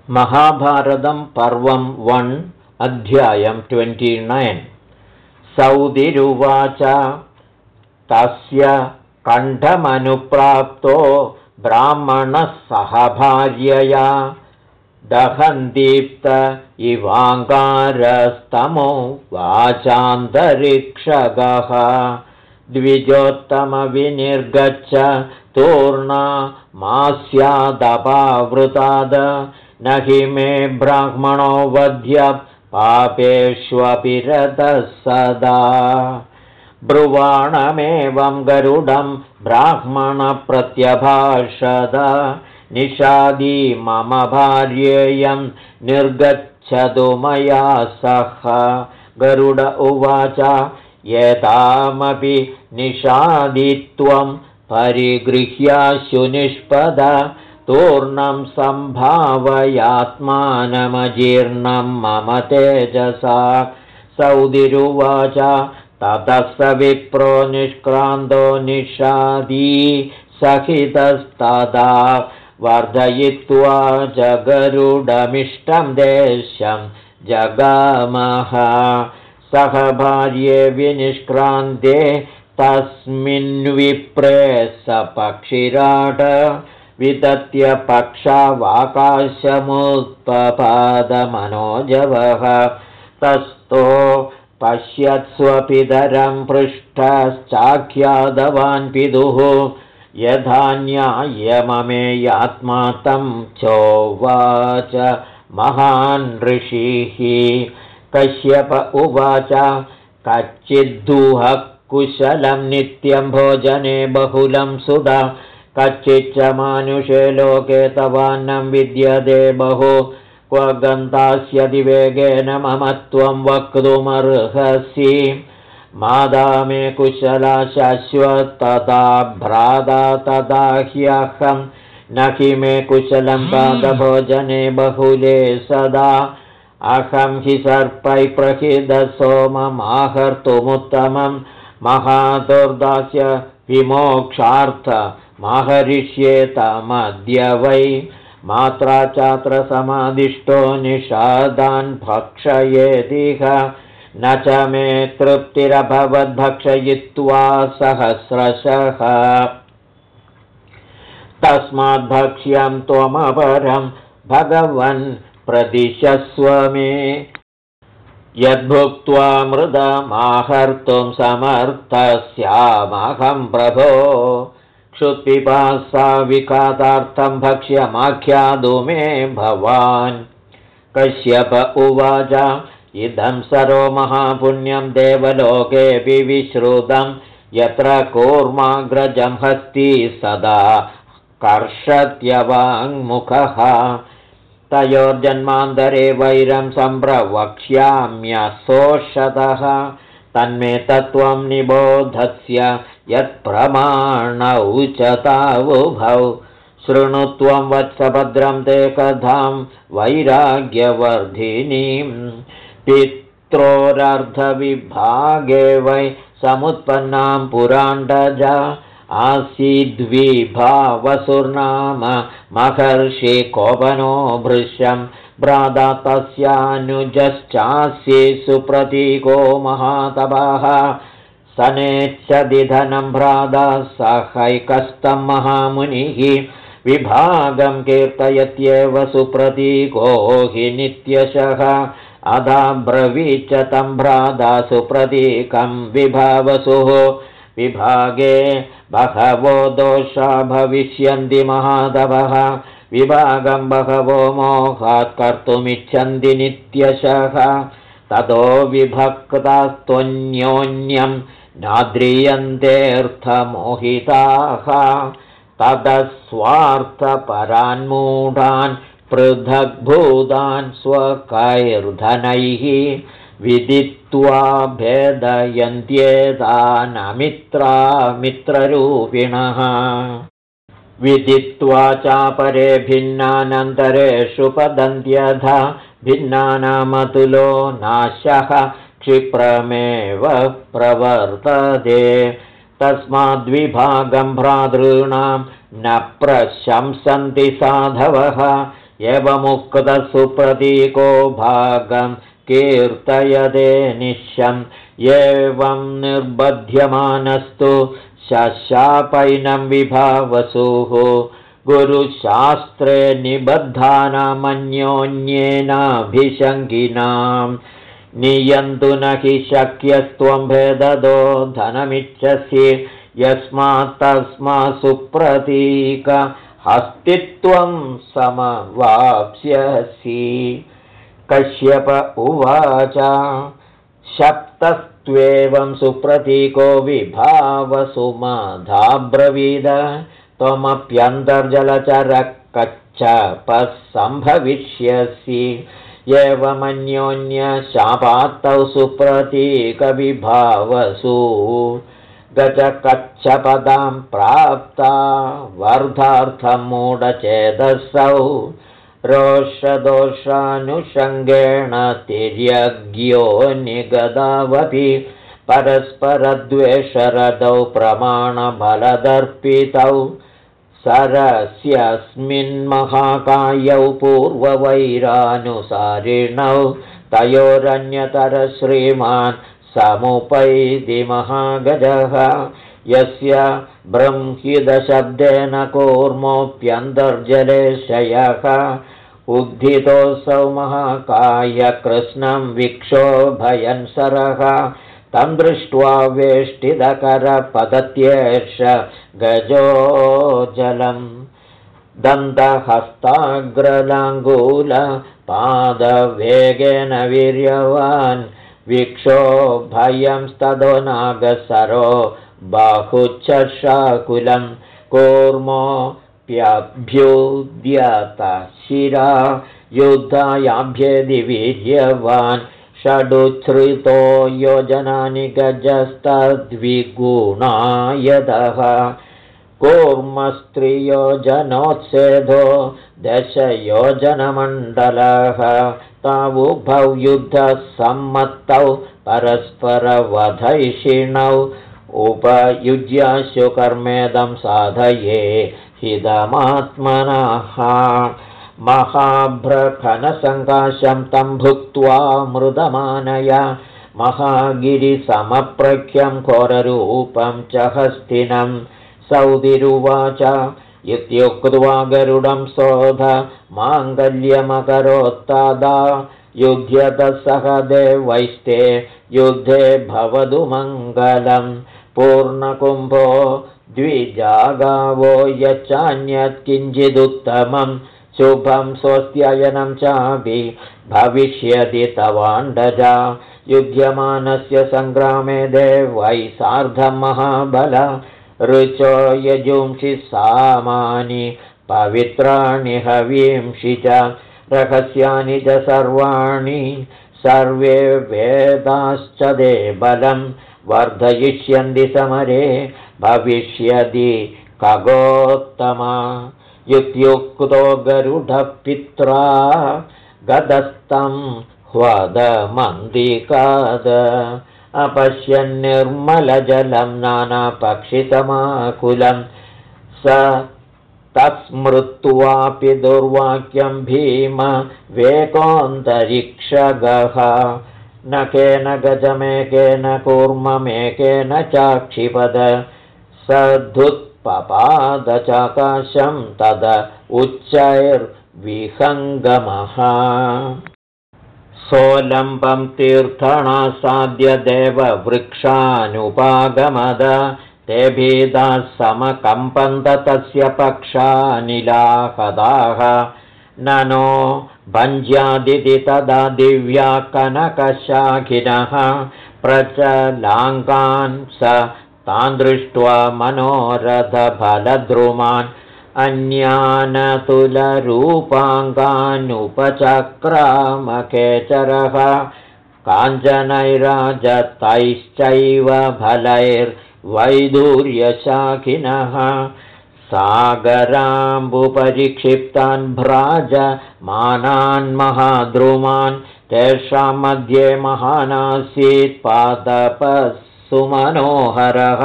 महाभारतं पर्वं 1 अध्यायं 29। सौदिरुवाच तस्य कण्ठमनुप्राप्तो ब्राह्मणः सह भार्यया दहन्दीप्त इवाङ्गारस्तमो वाचान्तरिक्षगः द्विजोत्तमविनिर्गच्छ तूर्णा मास्यादपावृताद न हि मे ब्राह्मणो वध्य पापेष्वपि रतः सदा ब्रुवाणमेवं गरुडं ब्राह्मणप्रत्यभाषद निषादी मम भार्येयं निर्गच्छतु मया सह गरुड उवाच एतामपि निषादित्वं परिगृह्याशु निष्पद तूर्णं सम्भावयात्मानमजीर्णं मम तेजसा सौदिरुवाच ततः स विप्रो निष्क्रान्तो निषादी सहितस्तदा वर्धयित्वा च गरुडमिष्टं देशं जगामः सह भार्ये विनिष्क्रान्ते तस्मिन्विप्रे स पक्षिराट विदत्य पक्षावाकाशमुत्पपादमनोजवः तस्थो पश्यत्स्वपितरं पृष्ठश्चाख्यातवान् पितुः यथा न्याय्यममेयात्मा तं चोवाच महान् ऋषिः कश्यप उवाच कच्चिद्धुः कुशलं नित्यं भोजने बहुलं सुधा कच्चिच्च मानुषे लोके तवान्नं विद्यते बहु क्व गन्तास्यति वेगेन मम त्वं वक्तुमर्हसि मादा मे कुशला शाश्वतता भ्राता तदा ह्यहं न हि मे कुशलं पादभोजने बहुले सदा अहं हि सर्पै प्रहितः सोममाहर्तुमुत्तमं महादुर्दास्य विमोक्षार्थ महरिष्येतमद्य वै मात्रा चात्र समादिष्टो निषादान् भक्षयेदिह न च मे तृप्तिरभवद्भक्षयित्वा सहस्रशः तस्माद्भक्ष्यं त्वमपरं भगवन् प्रदिशस्व मे यद्भुक्त्वा मृदमाहर्तुं समर्थस्यामहं प्रभो क्षुत्पिपासा विकातार्थं भक्ष्यमाख्यातु मे भवान् कश्यप उवाच इदं सर्वो महापुण्यं देवलोकेऽपि विश्रुतं यत्र कूर्माग्रजं हस्ति सदा कर्षत्यवाङ्मुखः तयोर्जन्मान्तरे वैरं सम्प्रवक्ष्याम्यसोषतः तन्मे तत्त्वं निबोधस्य यत्प्रमाणौ च तावुभौ शृणु त्वं वत्सभद्रं ते कथां वैराग्यवर्धिनीं पित्रोरर्धविभागे वै समुत्पन्नां पुराण्डजा आसीद्विभावसुर्नाम महर्षि कोपनो भृशं भ्राता तस्यानुजश्चास्ये सुप्रतीको महातपः सनेच्छदिधनं भ्राता सहैकस्तं महामुनिः विभागं कीर्तयत्येव सुप्रतीको हि नित्यशः अधा ब्रवीच तं भ्राता सुप्रतीकं विभावसुः विभागे बहवो दोषा भविष्यन्ति महातपः विभागं बहवो मोहात् कर्तुमिच्छन्ति नित्यशः ततो विभक्तास्त्वन्योन्यं नाद्रियन्तेऽर्थमोहिताः ततः स्वार्थपरान्मूढान् पृथग्भूतान् स्वकैर्धनैः विदित्वा भेदयन्त्येतानमित्रा मित्ररूपिणः विदित्वा चापरे भिन्नानन्तरेषु पदन्त्यथा भिन्नानामतुलो नाशः क्षिप्रमेव प्रवर्तते तस्माद्विभागं भ्रातॄणां न प्रशंसन्ति साधवः एवमुक्तसुप्रतीको भागं कीर्तयदे निश्यम् एवं निर्बध्यमानस्तु शशापैनं विभावसुः गुरुशास्त्रे निबद्धानामन्योन्येनाभिशङ्गिनाम् नियन्तु न हि शक्यस्त्वं भेददो धनमिच्छसि यस्मात् तस्मात् सुप्रतीक हस्तित्वं समवाप्स्यसि। कश्यप उवाच शप्तस्त्वेवं सुप्रतीको विभावसुमधाब्रवीद त्वमप्यन्तर्जलचरः कच्छपः सम्भविष्यसि एवमन्योन्यशापात्तौ सुप्रतीकविभावसु गजकच्छपदां प्राप्ता वर्धार्थं मूढचेतसौ रोषदोषानुषङ्गेण तिर्यज्ञो निगदावपि परस्परद्वेषरदौ प्रमाणबलदर्पितौ सरस्यस्मिन्महाकायौ पूर्ववैरानुसारिणौ तयोरन्यतरश्रीमान् समुपैति महागजः यस्य ब्रह्मिदशब्देन कूर्मोऽप्यन्तर्जले शयः उद्धितोऽसौ महाकायकृष्णं विक्षोभयन् सरः तं दृष्ट्वा वेष्टितकरपतत्येष गजो जलम् दन्तहस्ताग्रलाङ्गूलपादवेगेन वीर्यवान् विक्षोभयंस्ततो नागसरो बाहुच्छशाकुलं कूर्मोऽप्यभ्युद्यत शिरा युद्धायाभ्येदि वीर्यवान् षडुच्छ्रितो योजनानि गजस्तद्विगुणायतः कूर्मस्त्रियोजनोत्सेधो दशयोजनमण्डलः तावुभौ युद्धसम्मतौ परस्परवधैषिणौ उपयुज्याशु कर्मेदं साधये हितमात्मनः महाभ्रखनसङ्काशं तं भुक्त्वा मृदमानया महागिरिसमप्रख्यं घोररूपं च हस्तिनं सौदिरुवाच इत्युक्त्वा गरुडं सोध माङ्गल्यमकरोत्तदा युध्यतः सह देवैस्ते युद्धे भवतु मङ्गलं पूर्णकुम्भो द्विजागावो यच्चान्यत् किञ्चिदुत्तमं शुभं स्वस्त्ययनं चापि भविष्यति तवाण्डजा युध्यमानस्य सङ्ग्रामे देवैः सार्धं महाबल ऋचो यजुंषि सामानि पवित्राणि हवींषि च रहस्यानि च सर्वाणि सर्वे वेदाश्च ते बलं वर्धयिष्यन्ति समरे भविष्यति खगोत्तमा इत्युक्तो गरुडः पित्रा गदस्तं ह्वदमन्दिकाद अपश्यन्निर्मलजलं नानापक्षिसमाकुलं स तत्स्मृत्वापि दुर्वाक्यं भीम वेकोऽन्तरिक्षगः न केन गजमेकेन कूर्ममेकेन चाक्षिपद सधुत्पपादचाकाशं तद उच्चैर्विहङ्गमः सोलम्बं तीर्थणासाद्य देववृक्षानुपागमद ते भीदाः समकम्पन्त तस्य पक्षानिलाहदाः ननो भञ्ज्यादिति तदा दिव्या कनकशाखिनः प्रचलाङ्गान् स तान् दृष्ट्वा मनोरथफलद्रुमान् अन्यानतुलरूपाङ्गानुपचक्रामकेचरः काञ्चनैराजतैश्चैव फलैर्वैदूर्यशाखिनः सागराम्बुपरिक्षिप्तान् भ्राजमानान् महाद्रुमान् तेषां मध्ये महानासीत् पादपः सुमनोहरः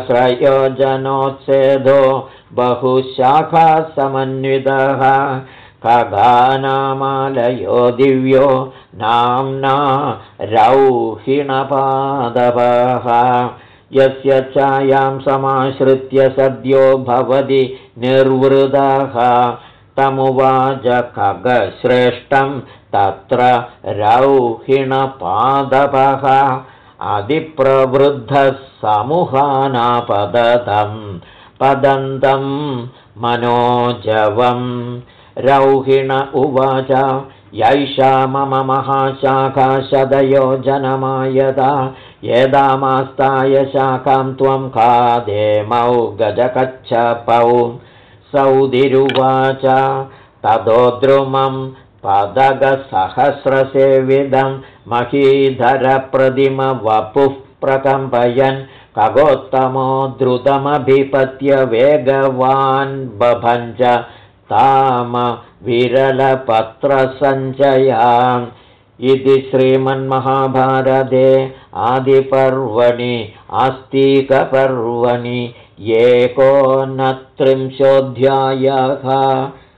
सहस्रयोजनोत्सेधो बहुशाखासमन्वितः खगानामालयो दिव्यो नाम्ना रौहिणपादपः यस्य छायां समाश्रित्य सद्यो भवति निर्वृतः तमुवाच खगश्रेष्ठं तत्र रौहिणपादपः अधिप्रवृद्धः समुहानापदतं पदन्तं मनोजवम् रौहिण उवाच यैषा मम महाशाखा शतयोजनमायता यदामास्ताय शाखां त्वं खादेमौ गजकच्छपौ सौदिरुवाच ततो द्रुमं पदगसहस्रसेविदं महीधरप्रतिमवपुः प्रकम्पयन् खगोत्तमो द्रुतमभिपत्य वेगवान् बभञ्च ताम विरलपत्रसञ्चयान् इति श्रीमन्महाभारते आदिपर्वणि आस्तिकपर्वणि 39 अध्यायः।